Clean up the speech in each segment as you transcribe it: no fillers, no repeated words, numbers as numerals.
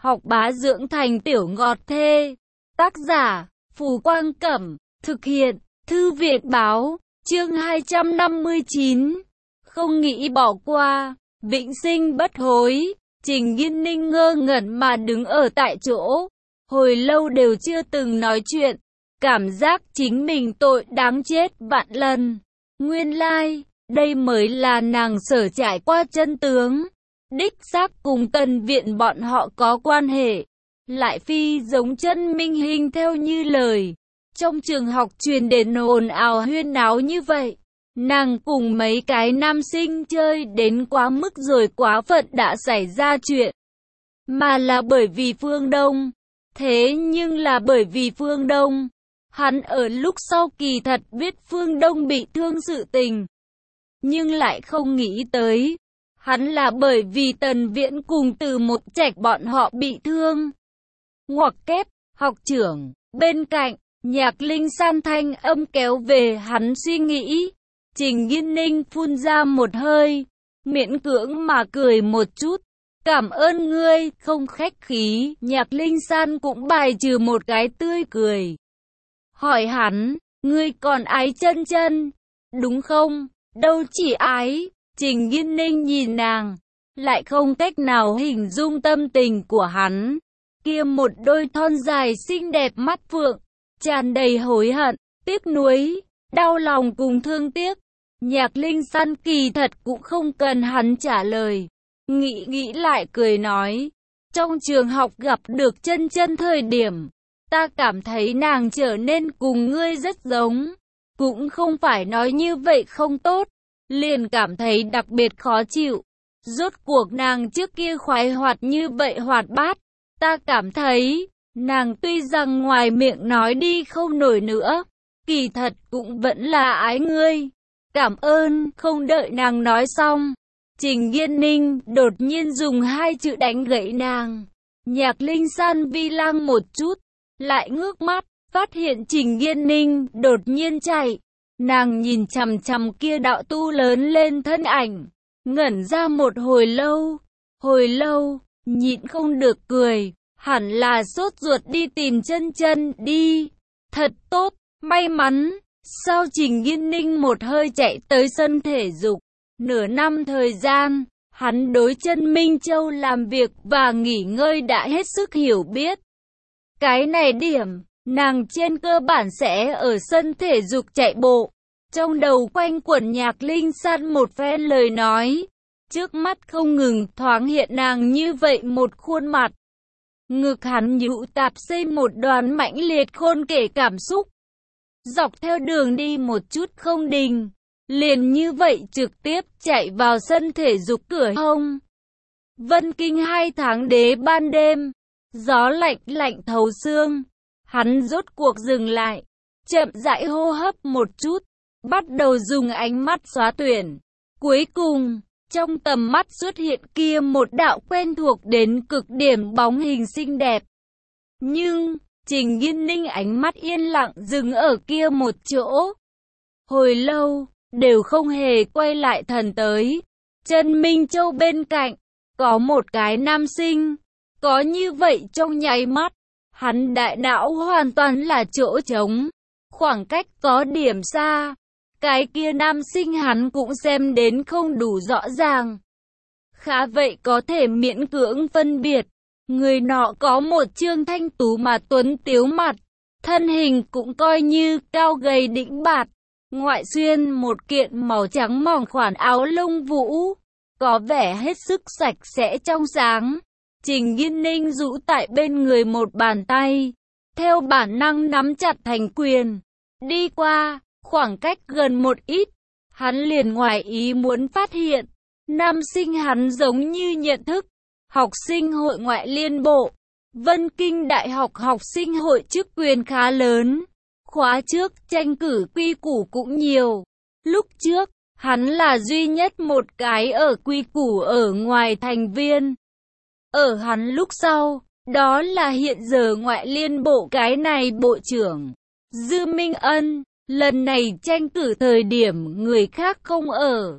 học bá dưỡng thành tiểu ngọt thê. Tác giả, Phù Quang Cẩm, thực hiện, Thư viện Báo, chương 259. Không nghĩ bỏ qua, vĩnh sinh bất hối. Trình Nghiên Ninh ngơ ngẩn mà đứng ở tại chỗ, hồi lâu đều chưa từng nói chuyện, cảm giác chính mình tội đáng chết vạn lần. Nguyên lai, đây mới là nàng sở trải qua chân tướng. Đích xác cùng Tần Viện bọn họ có quan hệ, lại phi giống chân minh hình theo như lời. Trong trường học truyền đến ồn ào huyên náo như vậy, nàng cùng mấy cái nam sinh chơi đến quá mức rồi quá phận đã xảy ra chuyện. Mà là bởi vì Phương Đông. Thế nhưng là bởi vì Phương Đông. Hắn ở lúc sau kỳ thật biết Phương Đông bị thương sự tình, nhưng lại không nghĩ tới, hắn là bởi vì Tần Viễn cùng Từ Một Trạch bọn họ bị thương. Ngoặc kép, học trưởng, bên cạnh, Nhạc Linh San thanh âm kéo về hắn suy nghĩ. Trình Nghiên Ninh phun ra một hơi, miễn cưỡng mà cười một chút. Cảm ơn ngươi, không khách khí. Nhạc Linh San cũng bài trừ một cái tươi cười. Hỏi hắn, ngươi còn ái chân chân, đúng không? Đâu chỉ ái. Trình Nghiên Ninh nhìn nàng, lại không cách nào hình dung tâm tình của hắn. Kia một đôi thon dài xinh đẹp mắt phượng, tràn đầy hối hận, tiếc nuối, đau lòng cùng thương tiếc. Nhạc Linh San kỳ thật cũng không cần hắn trả lời. Nghĩ lại cười nói, trong trường học gặp được chân chân thời điểm, ta cảm thấy nàng trở nên cùng ngươi rất giống. Cũng không phải nói như vậy không tốt, liền cảm thấy đặc biệt khó chịu. Rốt cuộc nàng trước kia khoái hoạt như vậy hoạt bát, ta cảm thấy, nàng tuy rằng ngoài miệng nói đi không nổi nữa, kỳ thật cũng vẫn là ái ngươi. Cảm ơn. Không đợi nàng nói xong, Trình Nghiên Ninh đột nhiên dùng hai chữ đánh gãy nàng. Nhạc Linh San vi lăng một chút, lại ngước mắt, phát hiện Trình Nghiên Ninh đột nhiên chạy. Nàng nhìn chằm chằm kia đạo tu lớn lên thân ảnh, ngẩn ra một hồi lâu, nhịn không được cười. Hẳn là sốt ruột đi tìm chân chân đi. Thật tốt, may mắn. Sau Trình Nghiên Ninh một hơi chạy tới sân thể dục. Nửa năm thời gian, hắn đối chân Minh Châu làm việc và nghỉ ngơi đã hết sức hiểu biết. Cái này điểm, nàng trên cơ bản sẽ ở sân thể dục chạy bộ. Trong đầu quanh quẩn Nhạc Linh San một phen lời nói. Trước mắt không ngừng thoáng hiện nàng như vậy một khuôn mặt. Ngực hắn nhũ tạp xây một đoàn mãnh liệt khôn kể cảm xúc. Dọc theo đường đi một chút không đình, liền như vậy trực tiếp chạy vào sân thể dục cửa hông. Vân Kinh 2 tháng đế ban đêm, gió lạnh lạnh thấu xương. Hắn rốt cuộc dừng lại, chậm rãi hô hấp một chút, bắt đầu dùng ánh mắt xóa tuyển. Cuối cùng, trong tầm mắt xuất hiện kia một đạo quen thuộc đến cực điểm bóng hình xinh đẹp. Nhưng, Trình Nghiên Ninh ánh mắt yên lặng dừng ở kia một chỗ. Hồi lâu, đều không hề quay lại thần tới. Trần Minh Châu bên cạnh, có một cái nam sinh. Có như vậy trong nháy mắt, hắn đại não hoàn toàn là chỗ trống. Khoảng cách có điểm xa. Cái kia nam sinh hắn cũng xem đến không đủ rõ ràng. Khá vậy có thể miễn cưỡng phân biệt. Người nọ có một trương thanh tú mà tuấn tiếu mặt. Thân hình cũng coi như cao gầy đĩnh bạt. Ngoại xuyên một kiện màu trắng mỏng khoản áo lông vũ. Có vẻ hết sức sạch sẽ trong sáng. Trình Nghiên Ninh rũ tại bên người một bàn tay. Theo bản năng nắm chặt thành quyền. Đi qua. Khoảng cách gần một ít, hắn liền ngoài ý muốn phát hiện, nam sinh hắn giống như nhận thức, học sinh hội ngoại liên bộ, Vân Kinh Đại học học sinh hội chức quyền khá lớn, khóa trước tranh cử quy củ cũng nhiều. Lúc trước, hắn là duy nhất một cái ở quy củ ở ngoài thành viên. Ở hắn lúc sau, đó là hiện giờ ngoại liên bộ cái này bộ trưởng, Dư Minh Ân. Lần này tranh cử thời điểm người khác không ở,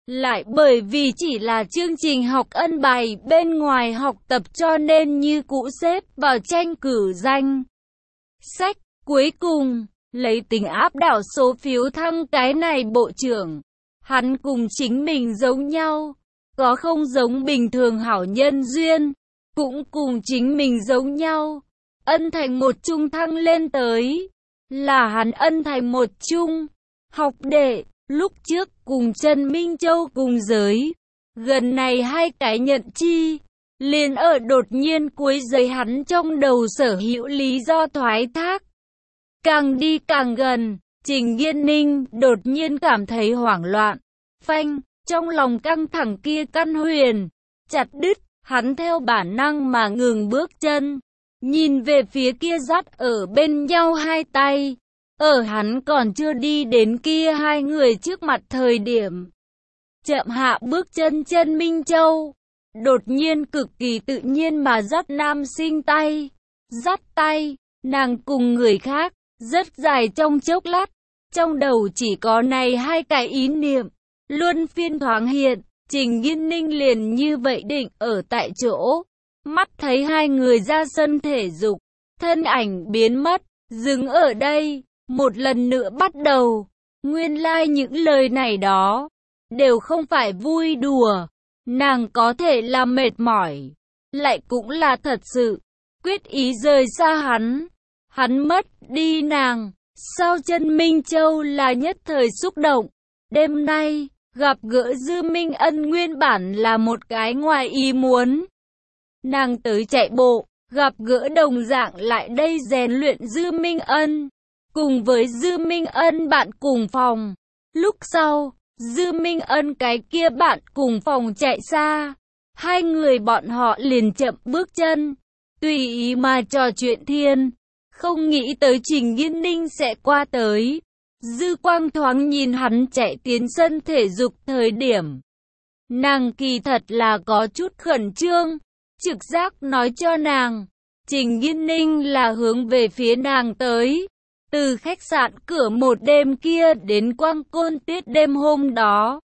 lại bởi vì chỉ là chương trình học ân bài bên ngoài học tập cho nên như cũ xếp vào tranh cử danh sách. Cuối cùng, lấy tính áp đảo số phiếu thăng cái này bộ trưởng. Hắn cùng chính mình giống nhau, có không giống bình thường hảo nhân duyên, cũng cùng chính mình giống nhau. Ân thành một trung thăng lên tới, là hắn ân thành một trung. Học đệ, lúc trước cùng Trần Minh Châu cùng giới, gần này hai cái nhận chi, liền ở đột nhiên cuối giấy hắn trong đầu sở hữu lý do thoái thác. Càng đi càng gần, Trình Nghiên Ninh đột nhiên cảm thấy hoảng loạn. Phanh, trong lòng căng thẳng kia căn huyền, chặt đứt, hắn theo bản năng mà ngừng bước chân. Nhìn về phía kia dắt ở bên nhau hai tay. Ở hắn còn chưa đi đến kia hai người trước mặt thời điểm. Chậm hạ bước chân Trần Minh Châu. Đột nhiên cực kỳ tự nhiên mà dắt nam sinh tay. Dắt tay, nàng cùng người khác, rất dài trong chốc lát. Trong đầu chỉ có này hai cái ý niệm. Luân phiên thoáng hiện, Trình Nghiên Ninh liền như vậy định ở tại chỗ. Mắt thấy hai người ra sân thể dục, thân ảnh biến mất, dừng ở đây, một lần nữa bắt đầu. Nguyên lai những lời này đó, đều không phải vui đùa, nàng có thể là mệt mỏi, lại cũng là thật sự, quyết ý rời xa hắn. Hắn mất đi nàng, sau Trần Minh Châu là nhất thời xúc động. Đêm nay, gặp gỡ Dư Minh Ân nguyên bản là một cái ngoài ý muốn. Nàng tới chạy bộ, gặp gỡ đồng dạng lại đây rèn luyện Dư Minh Ân. Cùng với Dư Minh Ân bạn cùng phòng. Lúc sau, Dư Minh Ân cái kia bạn cùng phòng chạy xa. Hai người bọn họ liền chậm bước chân, tùy ý mà trò chuyện thiên. Không nghĩ tới Trình Nghiên Ninh sẽ qua tới. Dư quang thoáng nhìn hắn chạy tiến sân thể dục thời điểm. Nàng kỳ thật là có chút khẩn trương. Trực giác nói cho nàng, Trình Nghiên Ninh là hướng về phía nàng tới. Từ khách sạn cửa một đêm kia đến Quang Côn Tiết đêm hôm đó.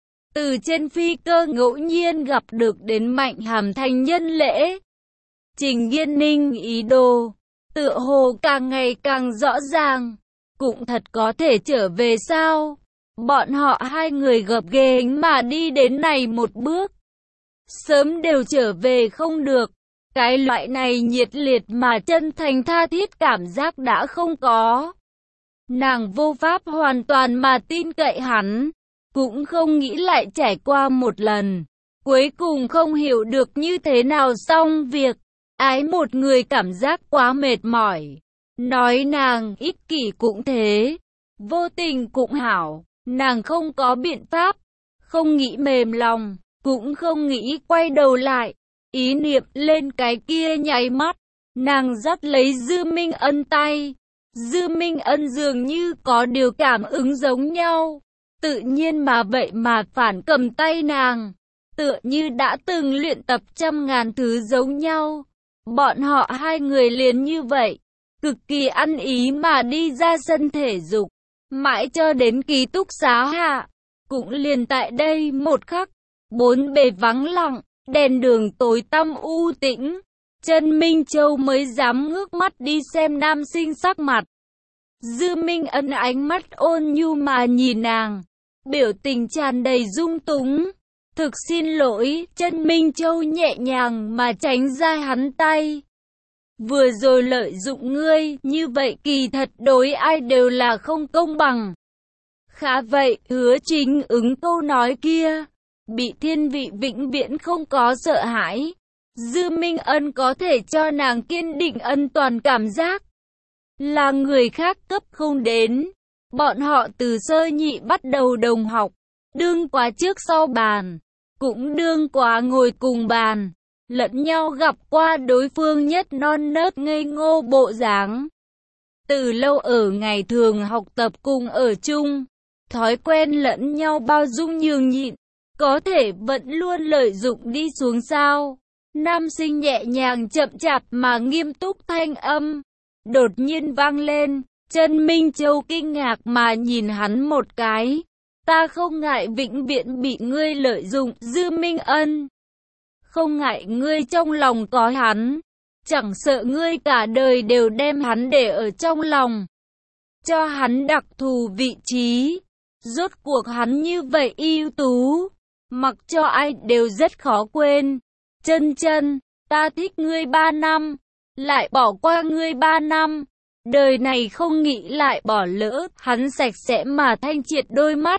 Từ trên phi cơ ngẫu nhiên gặp được đến Mạnh Hàm thành nhân lễ. Trình Nghiên Ninh ý đồ, tựa hồ càng ngày càng rõ ràng. Cũng thật có thể trở về sao? Bọn họ hai người gập ghềnh mà đi đến này một bước. Sớm đều trở về không được. Cái loại này nhiệt liệt mà chân thành tha thiết cảm giác đã không có. Nàng vô pháp hoàn toàn mà tin cậy hắn. Cũng không nghĩ lại trải qua một lần. Cuối cùng không hiểu được như thế nào xong việc. Ái một người cảm giác quá mệt mỏi. Nói nàng ích kỷ cũng thế. Vô tình cũng hảo. Nàng không có biện pháp. Không nghĩ mềm lòng. Cũng không nghĩ quay đầu lại. Ý niệm lên cái kia nháy mắt. Nàng dắt lấy Dư Minh Ân tay. Dư Minh Ân dường như có điều cảm ứng giống nhau. Tự nhiên mà vậy mà phản cầm tay nàng. Tựa như đã từng luyện tập trăm ngàn thứ giống nhau. Bọn họ hai người liền như vậy. Cực kỳ ăn ý mà đi ra sân thể dục. Mãi cho đến ký túc xá hạ. Cũng liền tại đây một khắc. Bốn bề vắng lặng. Đèn đường tối tăm u tĩnh. Trần Minh Châu mới dám ngước mắt đi xem nam sinh sắc mặt. Dư Minh Ân ánh mắt ôn nhu mà nhìn nàng. Biểu tình tràn đầy dung túng. Thực xin lỗi, Trần Minh Châu nhẹ nhàng mà tránh ra hắn tay. Vừa rồi lợi dụng ngươi, như vậy kỳ thật đối ai đều là không công bằng. Khá vậy, Hứa Chính ứng câu nói kia. Bị thiên vị vĩnh viễn không có sợ hãi. Dư Minh Ân có thể cho nàng kiên định ân toàn cảm giác. Là người khác cấp không đến. Bọn họ từ sơ nhị bắt đầu đồng học. Đương quá trước sau bàn. Cũng đương quá ngồi cùng bàn. Lẫn nhau gặp qua đối phương nhất non nớt ngây ngô bộ dáng. Từ lâu ở ngày thường học tập cùng ở chung. Thói quen lẫn nhau bao dung nhường nhịn. Có thể vẫn luôn lợi dụng đi xuống sao? Nam sinh nhẹ nhàng chậm chạp mà nghiêm túc thanh âm. Đột nhiên vang lên, Trần Minh Châu kinh ngạc mà nhìn hắn một cái. Ta không ngại vĩnh viễn bị ngươi lợi dụng, Dư Minh Ân. Không ngại ngươi trong lòng có hắn. Chẳng sợ ngươi cả đời đều đem hắn để ở trong lòng. Cho hắn đặc thù vị trí. Rốt cuộc hắn như vậy ưu tú. Mặc cho ai đều rất khó quên. Chân chân, ta thích ngươi 3 năm. Lại bỏ qua ngươi 3 năm. Đời này không nghĩ lại bỏ lỡ. Hắn sạch sẽ mà thanh triệt đôi mắt.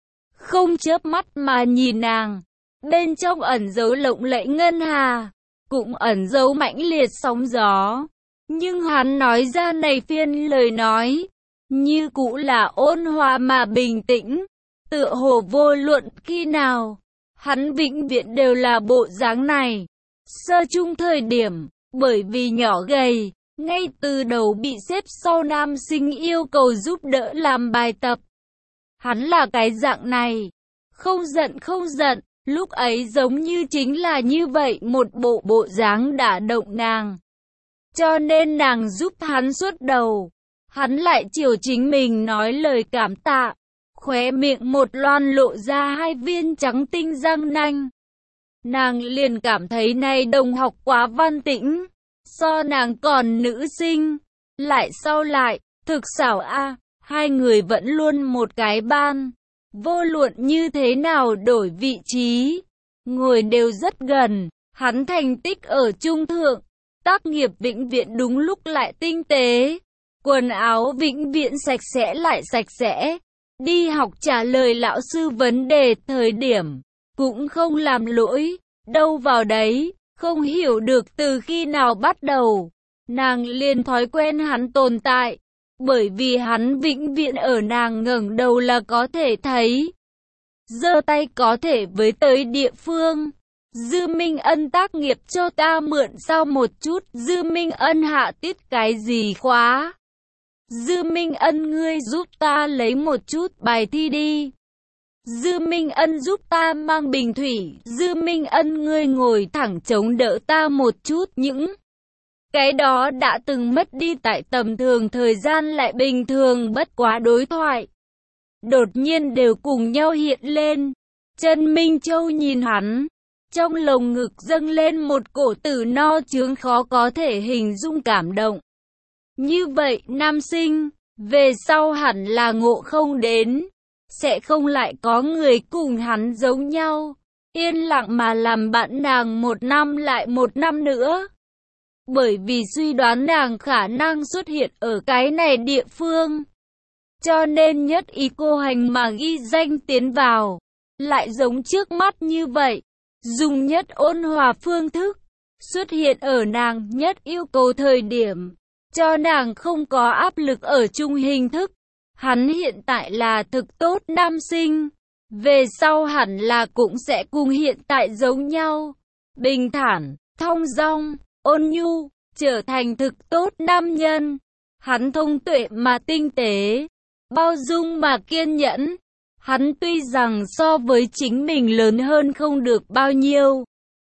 Không chớp mắt mà nhìn nàng. Bên trong ẩn dấu lộng lẫy ngân hà. Cũng ẩn dấu mãnh liệt sóng gió. Nhưng hắn nói ra này phiên lời nói. Như cũ là ôn hòa mà bình tĩnh. Tựa hồ vô luận khi nào. Hắn vĩnh viễn đều là bộ dáng này. Sơ chung thời điểm. Bởi vì nhỏ gầy. Ngay từ đầu bị xếp sau nam sinh yêu cầu giúp đỡ làm bài tập. Hắn là cái dạng này. Không giận. Lúc ấy giống như chính là như vậy một bộ dáng đả động nàng. Cho nên nàng giúp hắn suốt đầu. Hắn lại chiều chính mình nói lời cảm tạ. Khóe miệng một loan lộ ra 2 viên trắng tinh răng nanh. Nàng liền cảm thấy này đồng học quá văn tĩnh. So nàng còn nữ sinh. Lại sau lại, thực xảo a, 2 người vẫn luôn một cái ban. Vô luận như thế nào đổi vị trí, ngồi đều rất gần. Hắn thành tích ở trung thượng, tác nghiệp vĩnh viễn đúng lúc lại tinh tế. Quần áo vĩnh viễn sạch sẽ lại sạch sẽ. Đi học trả lời lão sư vấn đề thời điểm, cũng không làm lỗi. Đâu vào đấy, không hiểu được từ khi nào bắt đầu. Nàng liền thói quen hắn tồn tại. Bởi vì hắn vĩnh viễn ở nàng ngẩng đầu là có thể thấy. Giơ tay có thể với tới địa phương. Dư Minh Ân tác nghiệp cho ta mượn sao một chút. Dư Minh Ân hạ tiết cái gì khóa? Dư Minh Ân ngươi giúp ta lấy một chút bài thi đi. Dư Minh Ân giúp ta mang bình thủy. Dư Minh Ân ngươi ngồi thẳng chống đỡ ta một chút. Những cái đó đã từng mất đi tại tầm thường thời gian lại bình thường bất quá đối thoại. Đột nhiên đều cùng nhau hiện lên. Trần Minh Châu nhìn hắn. Trong lồng ngực dâng lên một cổ tử no chướng khó có thể hình dung cảm động. Như vậy nam sinh, về sau hẳn là ngộ không đến. Sẽ không lại có người cùng hắn giống nhau. Yên lặng mà làm bạn nàng 1 năm lại 1 năm nữa. Bởi vì suy đoán nàng khả năng xuất hiện ở cái này địa phương. Cho nên nhất ý cô hành mà ghi danh tiến vào. Lại giống trước mắt như vậy. Dùng nhất ôn hòa phương thức. Xuất hiện ở nàng nhất yêu cầu thời điểm. Cho nàng không có áp lực ở chung hình thức. Hắn hiện tại là thực tốt nam sinh. Về sau hẳn là cũng sẽ cùng hiện tại giống nhau. Bình thản, thong dong, ôn nhu, trở thành thực tốt nam nhân. Hắn thông tuệ mà tinh tế, bao dung mà kiên nhẫn. Hắn tuy rằng so với chính mình lớn hơn không được bao nhiêu,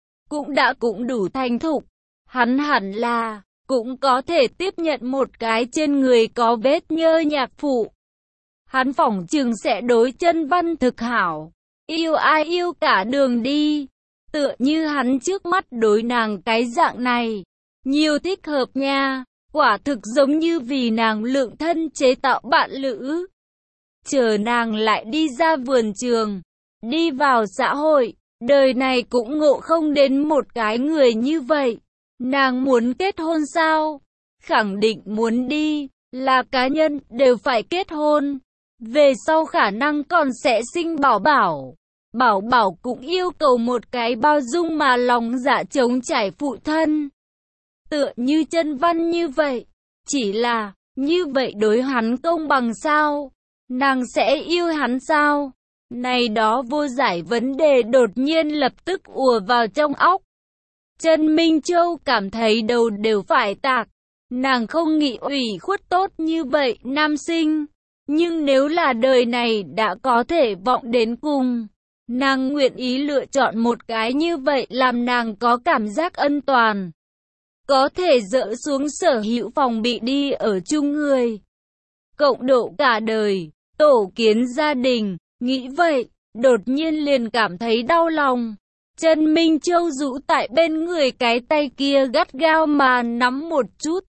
cũng đủ thành thục. Hắn hẳn là cũng có thể tiếp nhận một cái trên người có vết nhơ nhạc phụ. Hắn phỏng chừng sẽ đối Chân Văn thực hảo. Yêu ai yêu cả đường đi. Tựa như hắn trước mắt đối nàng cái dạng này. Nhiều thích hợp nha. Quả thực giống như vì nàng lượng thân chế tạo bạn lữ. Chờ nàng lại đi ra vườn trường. Đi vào xã hội. Đời này cũng ngộ không đến một cái người như vậy. Nàng muốn kết hôn sao? Khẳng định muốn đi. Là cá nhân đều phải kết hôn. Về sau khả năng còn sẽ sinh bảo bảo. Bảo bảo cũng yêu cầu một cái bao dung mà lòng dạ trống trải phụ thân. Tựa như Chân Văn như vậy. Chỉ là, như vậy đối hắn công bằng sao? Nàng sẽ yêu hắn sao? Này đó vô giải vấn đề đột nhiên lập tức ùa vào trong óc. Trần Minh Châu cảm thấy đầu đều phải tạc. Nàng không nghĩ ủy khuất tốt như vậy nam sinh. Nhưng nếu là đời này đã có thể vọng đến cùng, nàng nguyện ý lựa chọn một cái như vậy làm nàng có cảm giác an toàn. Có thể dỡ xuống sở hữu phòng bị đi ở chung người. Cộng độ cả đời, tổ kiến gia đình. Nghĩ vậy, đột nhiên liền cảm thấy đau lòng. Trần Minh Châu rũ tại bên người, cái tay kia gắt gao mà nắm một chút.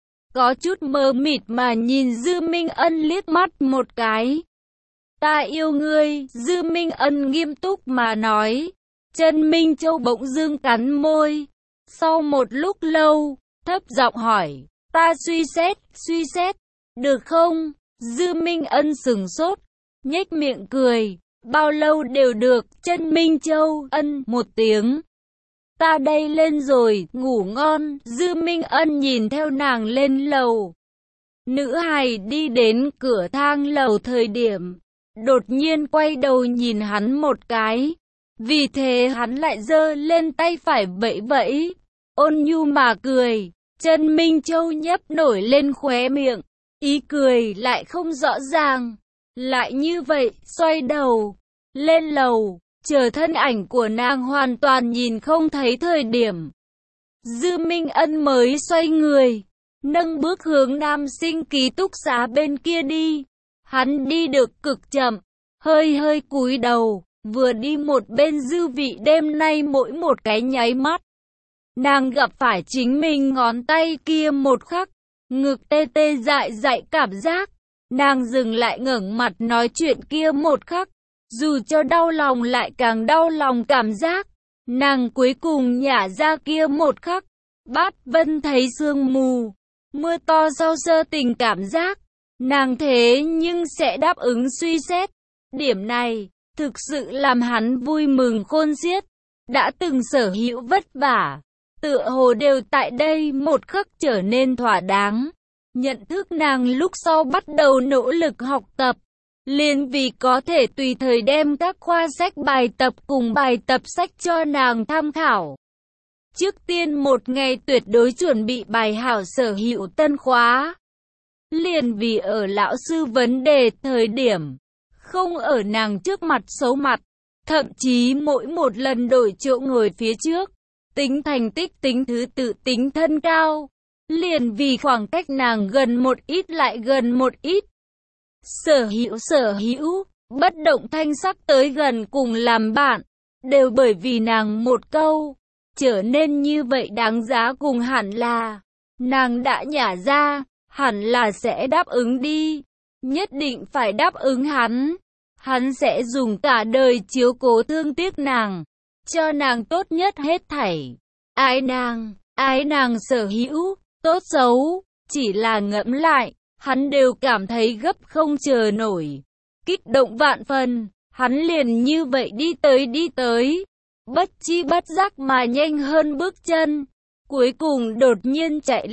Có chút mờ mịt mà nhìn Dư Minh Ân liếc mắt một cái. Ta yêu ngươi, Dư Minh Ân nghiêm túc mà nói. Trần Minh Châu bỗng dưng cắn môi. Sau một lúc lâu, thấp giọng hỏi, ta suy xét, được không? Dư Minh Ân sừng sốt, nhếch miệng cười, bao lâu đều được. Trần Minh Châu ân một tiếng. Ta đây lên rồi, ngủ ngon. Dư Minh Ân nhìn theo nàng lên lầu. Nữ hài đi đến cửa thang lầu thời điểm, đột nhiên quay đầu nhìn hắn một cái. Vì thế hắn lại giơ lên tay phải vẫy vẫy, ôn nhu mà cười. Trần Minh Châu nhấp nổi lên khóe miệng, ý cười lại không rõ ràng. Lại như vậy, xoay đầu, lên lầu, chờ thân ảnh của nàng hoàn toàn nhìn không thấy thời điểm. Dư Minh Ân mới xoay người, nâng bước hướng nam sinh ký túc xá bên kia đi. Hắn đi được cực chậm, hơi cúi đầu, vừa đi một bên dư vị đêm nay mỗi một cái nháy mắt. Nàng gặp phải chính mình ngón tay kia một khắc, ngực tê tê dại dại cảm giác. Nàng dừng lại ngẩng mặt nói chuyện kia một khắc, dù cho đau lòng lại càng đau lòng cảm giác. Nàng cuối cùng nhả ra kia một khắc, Bát Vân thấy sương mù, mưa to sau sơ tình cảm giác. Nàng thế nhưng sẽ đáp ứng suy xét. Điểm này, thực sự làm hắn vui mừng khôn xiết. Đã từng sở hữu vất vả, tựa hồ đều tại đây một khắc trở nên thỏa đáng. Nhận thức nàng lúc sau bắt đầu nỗ lực học tập, liền vì có thể tùy thời đem các khoa sách bài tập cùng bài tập sách cho nàng tham khảo. Trước tiên một ngày tuyệt đối chuẩn bị bài hảo sở hữu tân khóa. Liền vì ở lão sư vấn đề thời điểm, không ở nàng trước mặt xấu mặt, thậm chí mỗi một lần đổi chỗ ngồi phía trước, tính thành tích, tính thứ tự, tính thân cao. Liền vì khoảng cách nàng gần một ít lại gần một ít. Sở hữu, bất động thanh sắc tới gần cùng làm bạn, đều bởi vì nàng một câu, trở nên như vậy đáng giá. Cùng hẳn là, nàng đã nhả ra, hẳn là sẽ đáp ứng đi, nhất định phải đáp ứng hắn. Hắn sẽ dùng cả đời chiếu cố thương tiếc nàng, cho nàng tốt nhất hết thảy. Ái nàng sở hữu, tốt xấu, chỉ là ngẫm lại, hắn đều cảm thấy gấp không chờ nổi. Kích động vạn phần, hắn liền như vậy đi tới, bất chi bất giác mà nhanh hơn bước chân. Cuối cùng đột nhiên chạy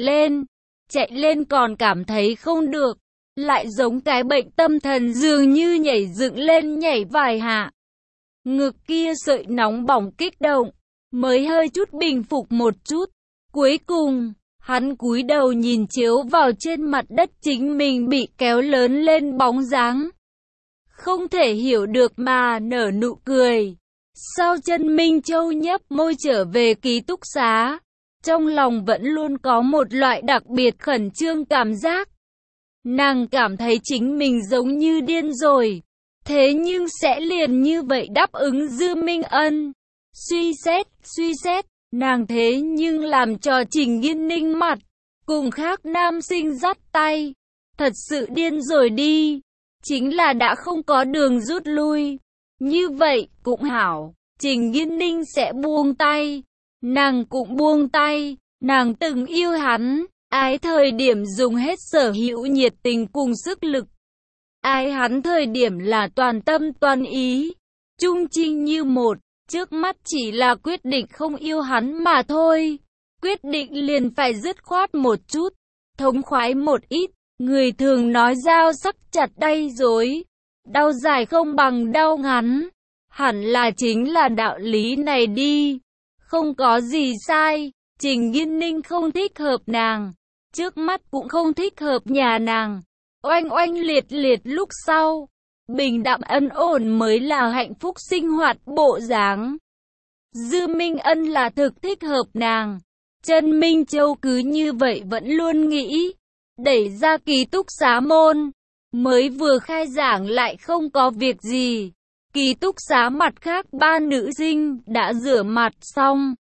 lên còn cảm thấy không được, lại giống cái bệnh tâm thần dường như nhảy dựng lên nhảy vài hạ. Ngực kia sợi nóng bỏng kích động, mới hơi chút bình phục một chút. Cuối cùng, hắn cúi đầu nhìn chiếu vào trên mặt đất chính mình bị kéo lớn lên bóng dáng. Không thể hiểu được mà nở nụ cười. Sau Trần Minh Châu nhấp môi trở về ký túc xá, trong lòng vẫn luôn có một loại đặc biệt khẩn trương cảm giác. Nàng cảm thấy chính mình giống như điên rồi, thế nhưng sẽ liền như vậy đáp ứng Dư Minh Ân. Suy xét, nàng thế nhưng làm cho Trình Nghiên Ninh mặt, cùng khác nam sinh dắt tay. Thật sự điên rồi đi, chính là đã không có đường rút lui. Như vậy cũng hảo, Trình Nghiên Ninh sẽ buông tay, nàng cũng buông tay. Nàng từng yêu hắn, ái thời điểm dùng hết sở hữu nhiệt tình cùng sức lực. Ái hắn thời điểm là toàn tâm toàn ý, trung trinh như một. Trước mắt chỉ là quyết định không yêu hắn mà thôi. Quyết định liền phải dứt khoát một chút, thống khoái một ít. Người thường nói dao sắc chặt đay dối, đau dài không bằng đau ngắn. Hẳn là chính là đạo lý này đi. Không có gì sai, Trình Nghiên Ninh không thích hợp nàng, trước mắt cũng không thích hợp nhà nàng. Oanh oanh liệt liệt lúc sau, bình đạm ân ổn mới là hạnh phúc sinh hoạt bộ dáng. Dư Minh Ân là thực thích hợp nàng. Trần Minh Châu cứ như vậy vẫn luôn nghĩ, đẩy ra ký túc xá môn, mới vừa khai giảng lại không có việc gì. Ký túc xá mặt khác ba nữ sinh đã rửa mặt xong,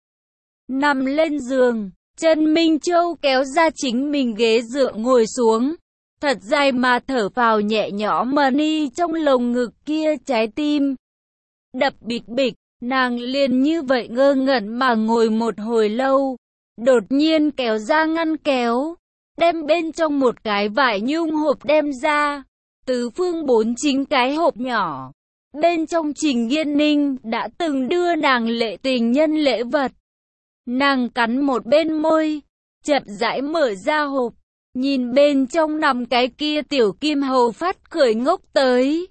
nằm lên giường. Trần Minh Châu kéo ra chính mình ghế dựa ngồi xuống, thật dài mà thở vào nhẹ nhõm Mani trong lồng ngực kia, trái tim đập bịch bịch. Nàng liền như vậy ngơ ngẩn mà ngồi một hồi lâu, đột nhiên kéo ra ngăn kéo, đem bên trong một cái vải nhung hộp đem ra, tứ phương 4 chính cái hộp nhỏ. Bên trong Trình Nghiên Ninh đã từng đưa nàng lễ tình nhân lễ vật. Nàng cắn một bên môi, chậm rãi mở ra hộp, nhìn bên trong nằm cái kia tiểu kim hầu phát cười ngốc tới.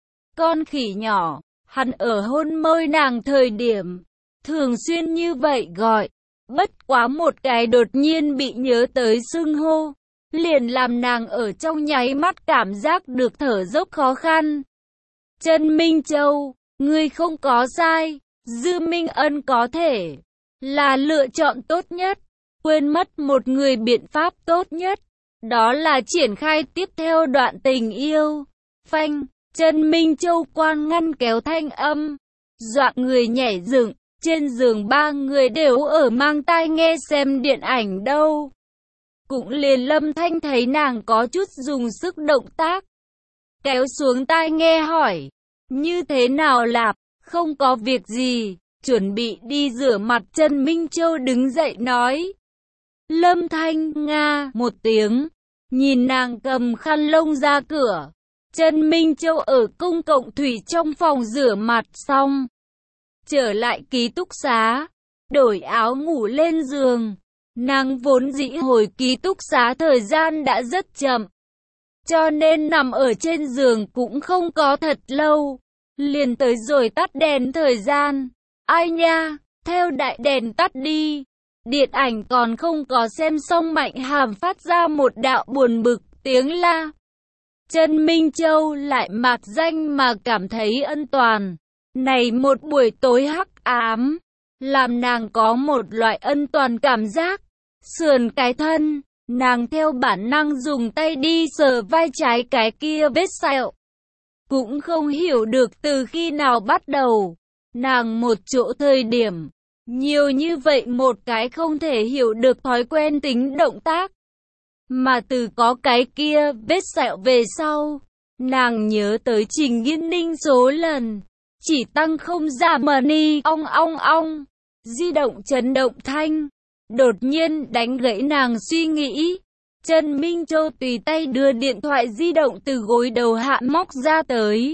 Con khỉ nhỏ, hắn ở hôn môi nàng thời điểm, thường xuyên như vậy gọi, bất quá một cái đột nhiên bị nhớ tới xưng hô, liền làm nàng ở trong nháy mắt cảm giác được thở dốc khó khăn. Trần Minh Châu, ngươi không có sai, Dư Minh Ân có thể là lựa chọn tốt nhất, quên mất một người biện pháp tốt nhất, đó là triển khai tiếp theo đoạn tình yêu. Phanh, Trần Minh Châu quan ngăn kéo thanh âm, dọa người nhảy dựng, trên giường ba người đều ở mang tai nghe xem điện ảnh đâu. Cũng liền Lâm Thanh thấy nàng có chút dùng sức động tác, kéo xuống tai nghe hỏi, như thế nào lạp, không có việc gì, chuẩn bị đi rửa mặt. Trần Minh Châu đứng dậy nói. Lâm Thanh nga một tiếng, nhìn nàng cầm khăn lông ra cửa. Trần Minh Châu ở công cộng thủy trong phòng rửa mặt xong, trở lại ký túc xá, đổi áo ngủ lên giường. Nàng vốn dĩ hồi ký túc xá thời gian đã rất chậm, cho nên nằm ở trên giường cũng không có thật lâu, liền tới rồi tắt đèn thời gian. Ai nha, theo đại đèn tắt đi. Điện ảnh còn không có xem xong Mạnh Hàm phát ra một đạo buồn bực tiếng la. Trần Minh Châu lại mạc danh mà cảm thấy ân toàn. Này một buổi tối hắc ám, làm nàng có một loại ân toàn cảm giác. Sườn cái thân, nàng theo bản năng dùng tay đi sờ vai trái cái kia vết sẹo. Cũng không hiểu được từ khi nào bắt đầu, nàng một chỗ thời điểm, nhiều như vậy một cái không thể hiểu được thói quen tính động tác. Mà từ có cái kia vết sẹo về sau, nàng nhớ tới Trình Nghiên Ninh số lần, chỉ tăng không giảm Mani ong ong ong, di động chấn động thanh, đột nhiên đánh gãy nàng suy nghĩ. Trần Minh Châu tùy tay đưa điện thoại di động từ gối đầu hạ móc ra tới.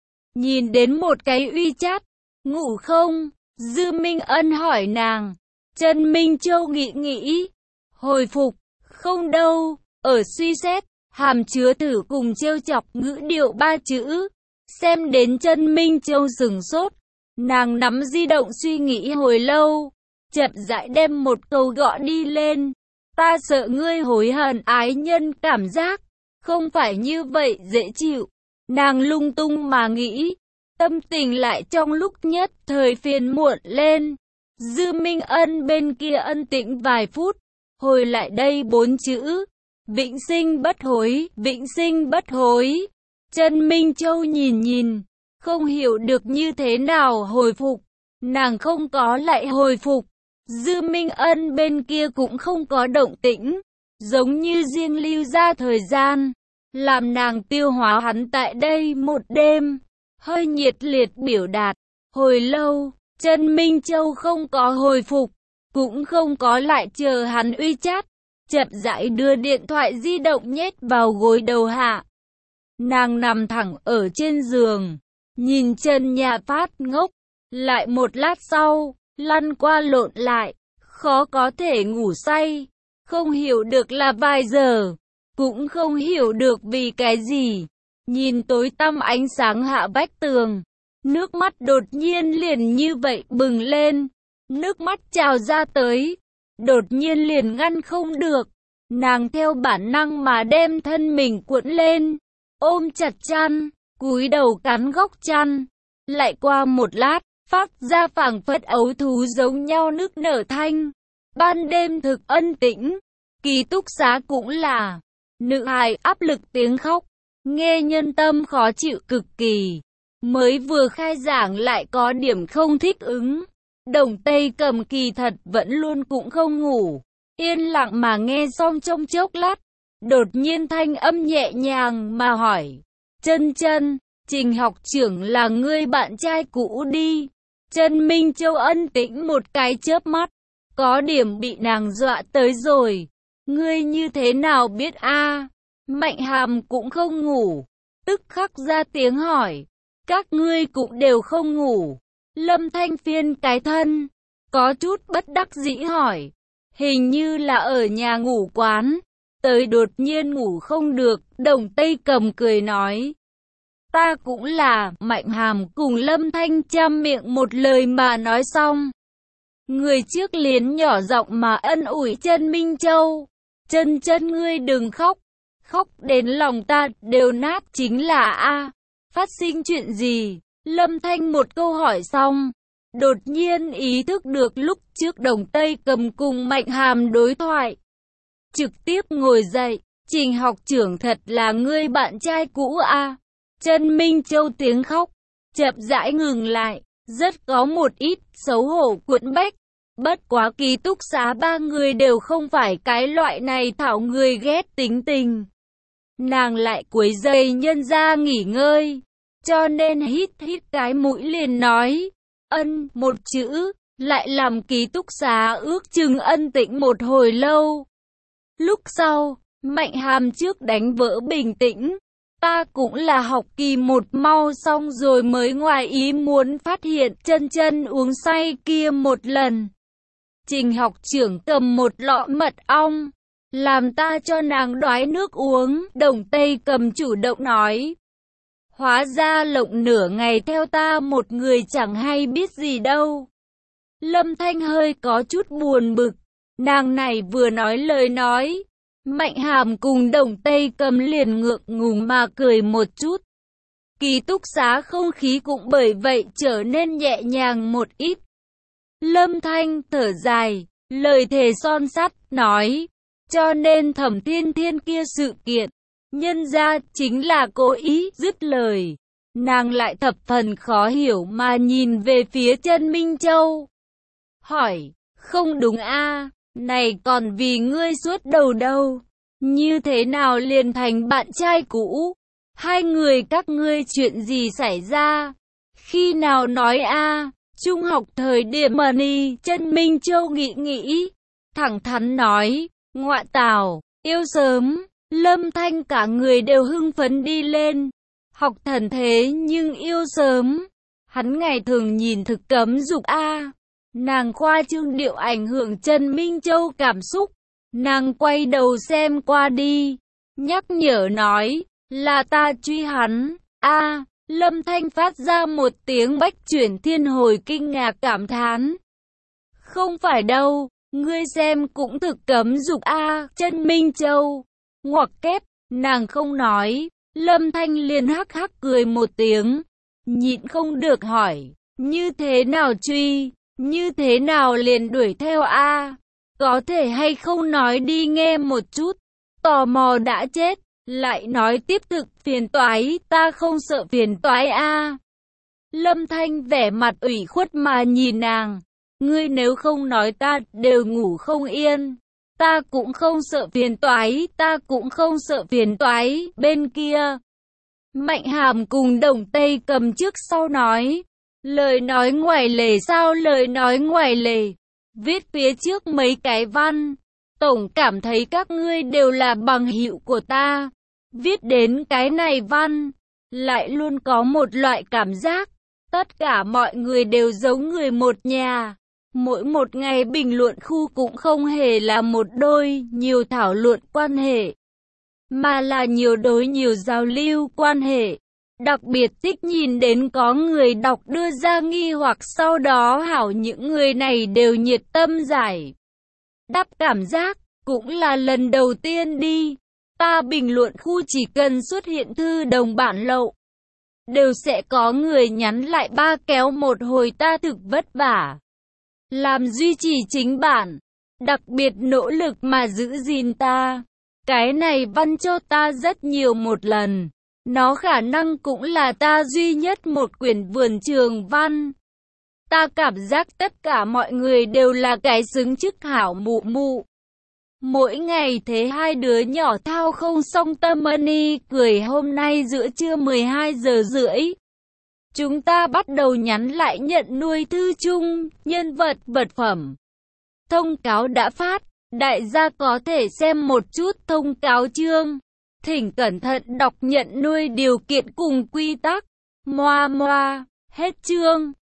Nhìn đến một cái WeChat, ngủ không? Dư Minh Ân hỏi nàng. Trần Minh Châu nghĩ, hồi phục, không đâu, ở suy xét, hàm chứa thử cùng trêu chọc ngữ điệu 3 chữ. Xem đến Trần Minh Châu sừng sốt, nàng nắm di động suy nghĩ hồi lâu, chậm rãi đem một câu gọi đi lên. Ta sợ ngươi hối hận ái nhân cảm giác, không phải như vậy dễ chịu. Nàng lung tung mà nghĩ, tâm tình lại trong lúc nhất thời phiền muộn lên. Dư Minh Ân bên kia ân tĩnh vài phút, hồi lại đây 4 chữ, vĩnh sinh bất hối, vĩnh sinh bất hối. Trần Minh Châu nhìn, không hiểu được như thế nào hồi phục, nàng không có lại hồi phục. Dư Minh Ân bên kia cũng không có động tĩnh, giống như riêng lưu ra thời gian, làm nàng tiêu hóa hắn tại đây một đêm, hơi nhiệt liệt biểu đạt. Hồi lâu, Trần Minh Châu không có hồi phục, cũng không có lại chờ hắn WeChat, chậm rãi đưa điện thoại di động nhét vào gối đầu hạ. Nàng nằm thẳng ở trên giường, nhìn trần nhà phát ngốc, lại một lát sau, lăn qua lộn lại, khó có thể ngủ say, không hiểu được là vài giờ, cũng không hiểu được vì cái gì. Nhìn tối tăm ánh sáng hạ vách tường, nước mắt đột nhiên liền như vậy bừng lên, nước mắt trào ra tới, đột nhiên liền ngăn không được, nàng theo bản năng mà đem thân mình cuộn lên, ôm chặt chăn, cúi đầu cắn góc chăn, lại qua một lát, phát ra phảng phất ấu thú giống nhau nức nở thanh. Ban đêm thực ân tĩnh, ký túc xá cũng là, nữ hài áp lực tiếng khóc, nghe nhân tâm khó chịu cực kỳ. Mới vừa khai giảng lại có điểm không thích ứng. Đồng Tây Cầm kỳ thật vẫn luôn cũng không ngủ. Yên lặng mà nghe xong trong chốc lát. Đột nhiên thanh âm nhẹ nhàng mà hỏi. Chân chân, Trình học trưởng là ngươi bạn trai cũ đi. Chân Minh Châu ân tĩnh một cái chớp mắt. Có điểm bị nàng dọa tới rồi. Ngươi như thế nào biết a? Mạnh Hàm cũng không ngủ. Tức khắc ra tiếng hỏi. Các ngươi cũng đều không ngủ. Lâm Thanh phiên cái thân. Có chút bất đắc dĩ hỏi. Hình như là ở nhà ngủ quán. Tới đột nhiên ngủ không được. Đồng Tây Cầm cười nói. Ta cũng là. Mạnh Hàm cùng Lâm Thanh chăm miệng một lời mà nói xong. Người trước liền nhỏ giọng mà ân ủi chân Minh Châu. Chân chân ngươi đừng khóc. Khóc đến lòng ta đều nát chính là a. Phát sinh chuyện gì? Lâm Thanh một câu hỏi xong. Đột nhiên ý thức được lúc trước Đồng Tây Cầm cùng Mạnh Hàm đối thoại. Trực tiếp ngồi dậy. Trình học trưởng thật là ngươi bạn trai cũ a. Chân Minh Châu tiếng khóc. Chậm rãi ngừng lại. Rất có một ít xấu hổ cuộn bách. Bất quá ký túc xá ba người đều không phải cái loại này thảo người ghét tính tình. Nàng lại quấy rầy nhân ra nghỉ ngơi. Cho nên hít cái mũi liền nói. Ân một chữ. Lại làm ký túc xá ước chừng ân tĩnh một hồi lâu. Lúc sau, Mạnh Hàm trước đánh vỡ bình tĩnh. Ta cũng là học kỳ một mau xong rồi mới ngoài ý muốn phát hiện chân chân uống say kia một lần. Trình học trưởng cầm một lọ mật ong. Làm ta cho nàng đoái nước uống. Đồng Tây Cầm chủ động nói. Hóa ra lộng nửa ngày theo ta một người chẳng hay biết gì đâu. Lâm Thanh hơi có chút buồn bực. Nàng này vừa nói lời nói. Mạnh Hàm cùng Đồng Tây Cầm liền ngượng ngùng mà cười một chút. Ký túc xá không khí cũng bởi vậy trở nên nhẹ nhàng một ít. Lâm Thanh thở dài, lời thề son sắt, nói. Cho nên Thẩm Thiên Thiên kia sự kiện, nhân ra chính là cố ý. Dứt lời, nàng lại thập phần khó hiểu mà nhìn về phía chân Minh Châu. Hỏi, không đúng a, này còn vì ngươi suốt đầu đâu. Như thế nào liền thành bạn trai cũ? Hai người các ngươi chuyện gì xảy ra? Khi nào nói a? Trung học thời điểm mà đi. Chân Minh Châu nghĩ, thẳng thắn nói, ngoại tảo, yêu sớm. Lâm Thanh cả người đều hưng phấn đi lên. Học thần thế nhưng yêu sớm. Hắn ngày thường nhìn thực cấm dục a. Nàng khoa trương điệu ảnh hưởng Chân Minh Châu cảm xúc. Nàng quay đầu xem qua đi. Nhắc nhở nói, là ta truy hắn. A. Lâm Thanh phát ra một tiếng bách chuyển thiên hồi kinh ngạc cảm thán. Không phải đâu, ngươi xem cũng thực cấm dục a. Chân Minh Châu ngoặc kép, nàng không nói. Lâm Thanh liền hắc hắc cười một tiếng, nhịn không được hỏi, như thế nào truy, như thế nào liền đuổi theo a? Có thể hay không nói đi nghe một chút. Tò mò đã chết. Lại nói tiếp thực phiền toái, ta không sợ phiền toái a. Lâm Thanh vẻ mặt ủy khuất mà nhìn nàng. Ngươi nếu không nói ta đều ngủ không yên. Ta cũng không sợ phiền toái, ta cũng không sợ phiền toái. Bên kia, Mạnh Hàm cùng Đồng Tây Cầm trước sau nói. Lời nói ngoài lề sao lời nói ngoài lề. Viết phía trước mấy cái văn. Tổng cảm thấy các ngươi đều là bằng hữu của ta. Viết đến cái này văn, lại luôn có một loại cảm giác. Tất cả mọi người đều giống người một nhà. Mỗi một ngày bình luận khu cũng không hề là một đôi nhiều thảo luận quan hệ, mà là nhiều đối nhiều giao lưu quan hệ. Đặc biệt thích nhìn đến có người đọc đưa ra nghi hoặc sau đó hảo những người này đều nhiệt tâm giải đáp cảm giác. Cũng là lần đầu tiên đi. Ta bình luận khu chỉ cần xuất hiện thư đồng bản lậu, đều sẽ có người nhắn lại ba kéo một hồi ta thực vất vả. Làm duy trì chính bản. Đặc biệt nỗ lực mà giữ gìn ta. Cái này văn cho ta rất nhiều một lần. Nó khả năng cũng là ta duy nhất một quyển vườn trường văn. Ta cảm giác tất cả mọi người đều là cái xứng chức hảo mụ mụ. Mỗi ngày thế hai đứa nhỏ thao không xong tâm ân cười. Hôm nay giữa trưa 12 giờ rưỡi. Chúng ta bắt đầu nhắn lại nhận nuôi thư chung, nhân vật, vật phẩm. Thông cáo đã phát, đại gia có thể xem một chút thông cáo chương. Thỉnh cẩn thận đọc nhận nuôi điều kiện cùng quy tắc. Moa moa, hết chương.